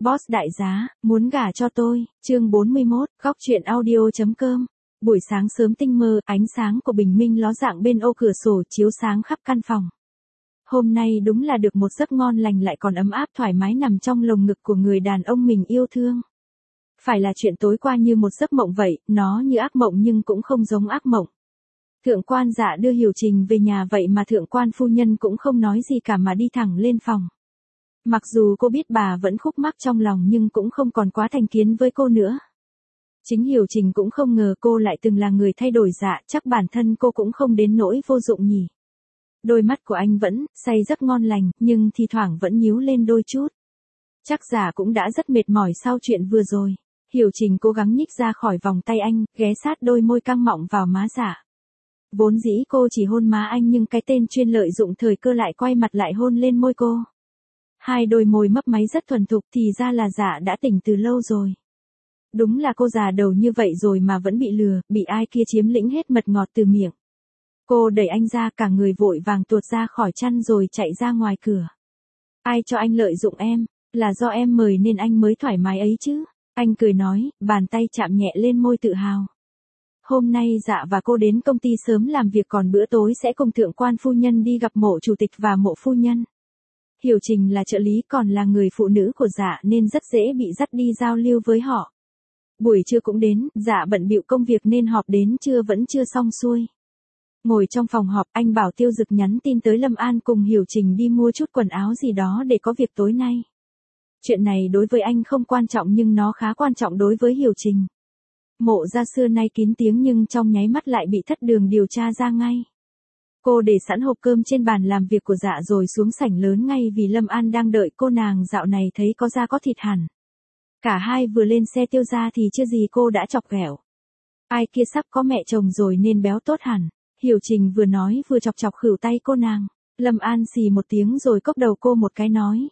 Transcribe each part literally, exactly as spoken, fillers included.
Boss đại giá, muốn gả cho tôi, chương bốn mươi mốt, góc chuyện audio.com. Buổi sáng sớm tinh mơ, ánh sáng của bình minh ló dạng bên ô cửa sổ chiếu sáng khắp căn phòng. Hôm nay đúng là được một giấc ngon lành lại còn ấm áp thoải mái nằm trong lồng ngực của người đàn ông mình yêu thương. Phải là chuyện tối qua như một giấc mộng vậy, nó như ác mộng nhưng cũng không giống ác mộng. Thượng quan Dạ đưa Hiểu Trình về nhà vậy mà thượng quan phu nhân cũng không nói gì cả mà đi thẳng lên phòng. Mặc dù cô biết bà vẫn khúc mắc trong lòng nhưng cũng không còn quá thành kiến với cô nữa. Chính Hiểu Trình cũng không ngờ cô lại từng là người thay đổi Dạ, chắc bản thân cô cũng không đến nỗi vô dụng nhỉ. Đôi mắt của anh vẫn say giấc ngon lành, nhưng thi thoảng vẫn nhíu lên đôi chút. Chắc Dạ cũng đã rất mệt mỏi sau chuyện vừa rồi. Hiểu Trình cố gắng nhích ra khỏi vòng tay anh, ghé sát đôi môi căng mọng vào má Dạ. Vốn dĩ cô chỉ hôn má anh nhưng cái tên chuyên lợi dụng thời cơ lại quay mặt lại hôn lên môi cô. Hai đôi môi mấp máy rất thuần thục thì ra là Dạ đã tỉnh từ lâu rồi. Đúng là cô già đầu như vậy rồi mà vẫn bị lừa, bị ai kia chiếm lĩnh hết mật ngọt từ miệng. Cô đẩy anh ra, cả người vội vàng tuột ra khỏi chăn rồi chạy ra ngoài cửa. Ai cho anh lợi dụng em, là do em mời nên anh mới thoải mái ấy chứ. Anh cười nói, bàn tay chạm nhẹ lên môi tự hào. Hôm nay Dạ và cô đến công ty sớm làm việc còn bữa tối sẽ cùng thượng quan phu nhân đi gặp mộ chủ tịch và mộ phu nhân. Hiểu Trình là trợ lý còn là người phụ nữ của Dạ nên rất dễ bị dắt đi giao lưu với họ. Buổi trưa cũng đến, Dạ bận bịu công việc nên họp đến trưa vẫn chưa xong xuôi. Ngồi trong phòng họp, anh bảo Tiêu Dực nhắn tin tới Lâm An cùng Hiểu Trình đi mua chút quần áo gì đó để có việc tối nay. Chuyện này đối với anh không quan trọng nhưng nó khá quan trọng đối với Hiểu Trình. Mộ gia xưa nay kín tiếng nhưng trong nháy mắt lại bị thất đường điều tra ra ngay. Cô để sẵn hộp cơm trên bàn làm việc của Dạ rồi xuống sảnh lớn ngay vì Lâm An đang đợi cô, nàng dạo này thấy có da có thịt hẳn. Cả hai vừa lên xe Tiêu ra thì chưa gì cô đã chọc ghẹo. Ai kia sắp có mẹ chồng rồi nên béo tốt hẳn. Hiểu Trình vừa nói vừa chọc chọc khửu tay cô nàng. Lâm An xì một tiếng rồi cốc đầu cô một cái nói.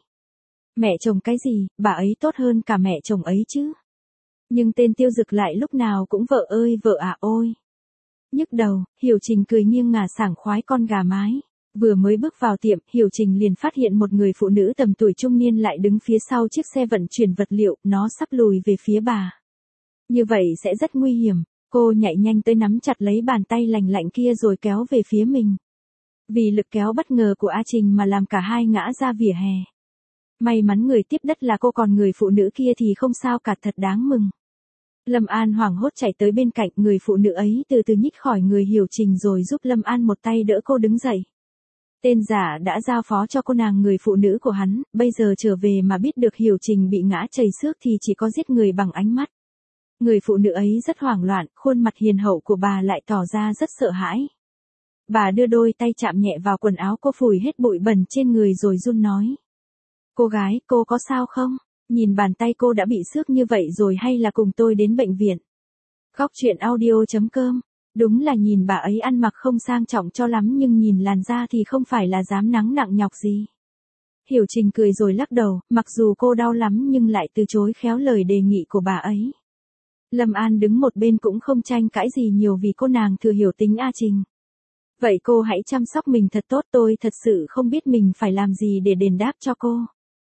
Mẹ chồng cái gì, bà ấy tốt hơn cả mẹ chồng ấy chứ. Nhưng tên Tiêu Dực lại lúc nào cũng vợ ơi vợ à ôi. Nhức đầu, Hiểu Trình cười nghiêng ngả sảng khoái con gà mái. Vừa mới bước vào tiệm, Hiểu Trình liền phát hiện một người phụ nữ tầm tuổi trung niên lại đứng phía sau chiếc xe vận chuyển vật liệu, nó sắp lùi về phía bà. Như vậy sẽ rất nguy hiểm, cô nhảy nhanh tới nắm chặt lấy bàn tay lành lạnh kia rồi kéo về phía mình. Vì lực kéo bất ngờ của A Trình mà làm cả hai ngã ra vỉa hè. May mắn người tiếp đất là cô còn người phụ nữ kia thì không sao cả, thật đáng mừng. Lâm An hoảng hốt chạy tới bên cạnh, người phụ nữ ấy từ từ nhích khỏi người Hiểu Trình rồi giúp Lâm An một tay đỡ cô đứng dậy. Tên Giả đã giao phó cho cô nàng người phụ nữ của hắn, bây giờ trở về mà biết được Hiểu Trình bị ngã chảy xước thì chỉ có giết người bằng ánh mắt. Người phụ nữ ấy rất hoảng loạn, khuôn mặt hiền hậu của bà lại tỏ ra rất sợ hãi. Bà đưa đôi tay chạm nhẹ vào quần áo cô, phủi hết bụi bẩn trên người rồi run nói. Cô gái, cô có sao không? Nhìn bàn tay cô đã bị xước như vậy rồi hay là cùng tôi đến bệnh viện? Góc chuyện audio.com. Đúng là nhìn bà ấy ăn mặc không sang trọng cho lắm nhưng nhìn làn da thì không phải là dám nắng nặng nhọc gì. Hiểu Trình cười rồi lắc đầu, mặc dù cô đau lắm nhưng lại từ chối khéo lời đề nghị của bà ấy. Lâm An đứng một bên cũng không tranh cãi gì nhiều vì cô nàng thừa hiểu tính A Trình. Vậy cô hãy chăm sóc mình thật tốt, tôi thật sự không biết mình phải làm gì để đền đáp cho cô.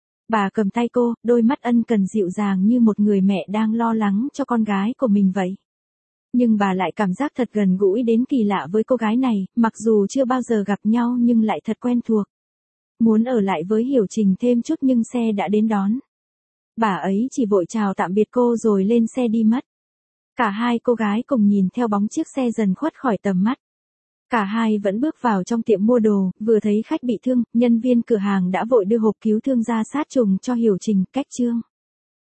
Bà cầm tay cô, đôi mắt ân cần dịu dàng như một người mẹ đang lo lắng cho con gái của mình vậy. Nhưng bà lại cảm giác thật gần gũi đến kỳ lạ với cô gái này, mặc dù chưa bao giờ gặp nhau nhưng lại thật quen thuộc. Muốn ở lại với Hiểu Trình thêm chút nhưng xe đã đến đón. Bà ấy chỉ vội chào tạm biệt cô rồi lên xe đi mất. Cả hai cô gái cùng nhìn theo bóng chiếc xe dần khuất khỏi tầm mắt. Cả hai vẫn bước vào trong tiệm mua đồ, vừa thấy khách bị thương, nhân viên cửa hàng đã vội đưa hộp cứu thương ra sát trùng cho Hiểu Trình, cách chương.